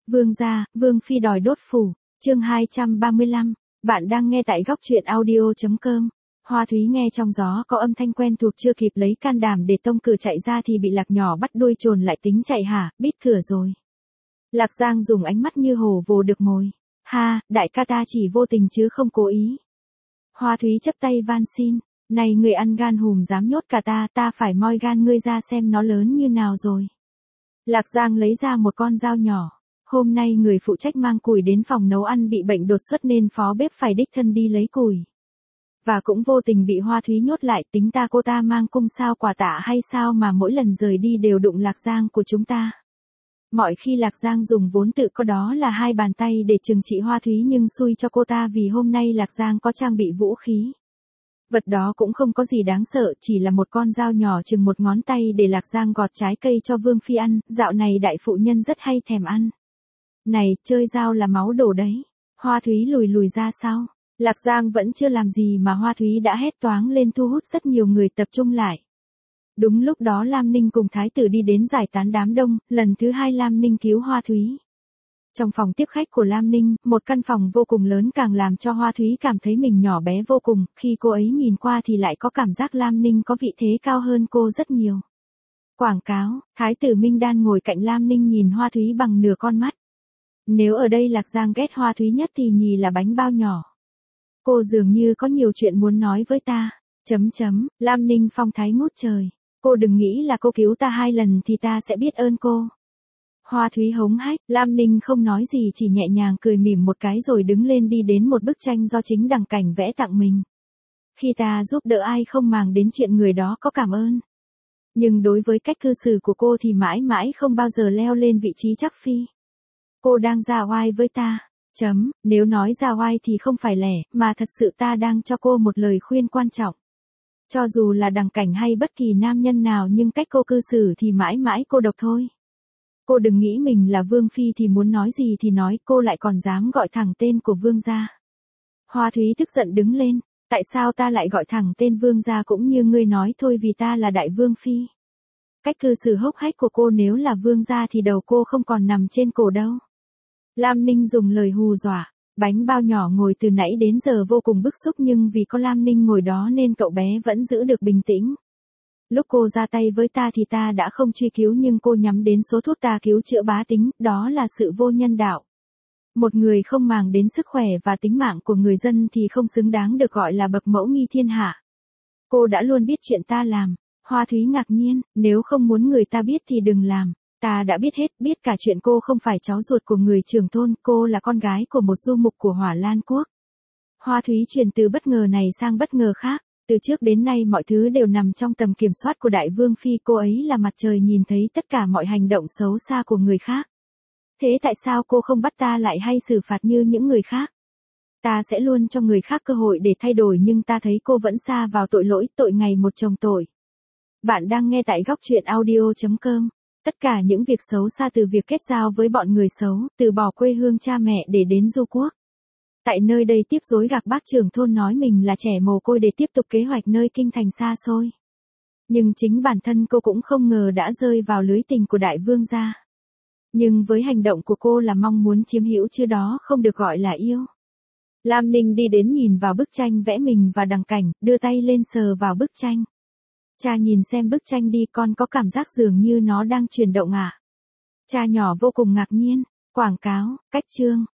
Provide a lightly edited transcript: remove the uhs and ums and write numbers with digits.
Vương gia, Vương phi đòi đốt phủ, chương 235, bạn đang nghe tại góc truyện audio.com. Hoa Thúy nghe trong gió có âm thanh quen thuộc chưa kịp lấy can đảm để tông cửa chạy ra thì bị Lạc nhỏ bắt đuôi trồn lại tính chạy hả, bít cửa rồi. Lạc Giang dùng ánh mắt như hổ vồ được mồi. Ha, đại ca ta chỉ vô tình chứ không cố ý. Hoa Thúy chắp tay van xin, này người ăn gan hùm dám nhốt cả ta phải moi gan ngươi ra xem nó lớn như nào rồi. Lạc Giang lấy ra một con dao nhỏ. Hôm nay người phụ trách mang củi đến phòng nấu ăn bị bệnh đột xuất nên phó bếp phải đích thân đi lấy củi. Và cũng vô tình bị Hoa Thúy nhốt lại, tính cô ta mang cung sao quà tạ hay sao mà mỗi lần rời đi đều đụng Lạc Giang của chúng ta. Mọi khi Lạc Giang dùng vốn tự có đó là hai bàn tay để trừng trị Hoa Thúy nhưng xui cho cô ta vì hôm nay Lạc Giang có trang bị vũ khí. Vật đó cũng không có gì đáng sợ, chỉ là một con dao nhỏ chừng một ngón tay để Lạc Giang gọt trái cây cho Vương phi ăn, dạo này đại phụ nhân rất hay thèm ăn. Này, chơi dao là máu đổ đấy. Hoa Thúy lùi ra sau. Lạc Giang vẫn chưa làm gì mà Hoa Thúy đã hét toáng lên thu hút rất nhiều người tập trung lại. Đúng lúc đó Lam Ninh cùng Thái tử đi đến giải tán đám đông, lần thứ hai Lam Ninh cứu Hoa Thúy. Trong phòng tiếp khách của Lam Ninh, một căn phòng vô cùng lớn càng làm cho Hoa Thúy cảm thấy mình nhỏ bé vô cùng, khi cô ấy nhìn qua thì lại có cảm giác Lam Ninh có vị thế cao hơn cô rất nhiều. Quảng cáo, Thái tử Minh Đan ngồi cạnh Lam Ninh nhìn Hoa Thúy bằng nửa con mắt. Nếu ở đây Lạc Giang ghét Hoa Thúy nhất thì nhì là bánh bao nhỏ. Cô dường như có nhiều chuyện muốn nói với ta. Lam Ninh phong thái ngút trời. Cô đừng nghĩ là cô cứu ta 2 lần thì ta sẽ biết ơn cô. Hoa Thúy hống hách, Lam Ninh không nói gì chỉ nhẹ nhàng cười mỉm một cái rồi đứng lên đi đến một bức tranh do chính Đằng Cảnh vẽ tặng mình. Khi ta giúp đỡ ai không màng đến chuyện người đó có cảm ơn. Nhưng đối với cách cư xử của cô thì mãi mãi không bao giờ leo lên vị trí chắc phi. Cô đang ra oai với ta. Nếu nói ra oai thì không phải lẻ, mà thật sự ta đang cho cô một lời khuyên quan trọng. Cho dù là Đằng Cảnh hay bất kỳ nam nhân nào nhưng cách cô cư xử thì mãi mãi cô độc thôi. Cô đừng nghĩ mình là Vương phi thì muốn nói gì thì nói, cô lại còn dám gọi thẳng tên của Vương gia. Hoa Thúy tức giận đứng lên, tại sao ta lại gọi thẳng tên Vương gia cũng như ngươi nói thôi vì ta là đại Vương phi. Cách cư xử hốc hách của cô nếu là Vương gia thì đầu cô không còn nằm trên cổ đâu. Lam Ninh dùng lời hù dọa, bánh bao nhỏ ngồi từ nãy đến giờ vô cùng bức xúc nhưng vì có Lam Ninh ngồi đó nên cậu bé vẫn giữ được bình tĩnh. Lúc cô ra tay với ta thì ta đã không truy cứu nhưng cô nhắm đến số thuốc ta cứu chữa bá tính, đó là sự vô nhân đạo. Một người không màng đến sức khỏe và tính mạng của người dân thì không xứng đáng được gọi là bậc mẫu nghi thiên hạ. Cô đã luôn biết chuyện ta làm. Hoa Thúy ngạc nhiên, nếu không muốn người ta biết thì đừng làm. Ta đã biết hết, biết cả chuyện cô không phải cháu ruột của người trưởng thôn, cô là con gái của một du mục của Hỏa Lan Quốc. Hoa Thúy chuyển từ bất ngờ này sang bất ngờ khác, từ trước đến nay mọi thứ đều nằm trong tầm kiểm soát của Đại Vương Phi, cô ấy là mặt trời nhìn thấy tất cả mọi hành động xấu xa của người khác. Thế tại sao cô không bắt ta lại hay xử phạt như những người khác? Ta sẽ luôn cho người khác cơ hội để thay đổi nhưng ta thấy cô vẫn sa vào tội lỗi, tội ngày một chồng tội. Bạn đang nghe tại góc truyện audio.com. Tất cả những việc xấu xa từ việc kết giao với bọn người xấu, từ bỏ quê hương cha mẹ để đến du quốc. Tại nơi đây tiếp dối gạc bác trưởng thôn nói mình là trẻ mồ côi để tiếp tục kế hoạch nơi kinh thành xa xôi. Nhưng chính bản thân cô cũng không ngờ đã rơi vào lưới tình của đại vương gia. Nhưng với hành động của cô là mong muốn chiếm hữu chứ đó không được gọi là yêu. Lam Ninh đi đến nhìn vào bức tranh vẽ mình và Đằng Cảnh, đưa tay lên sờ vào bức tranh. Cha nhìn xem bức tranh đi, con có cảm giác dường như nó đang chuyển động à? Cha nhỏ vô cùng ngạc nhiên. Quảng cáo, cách chương,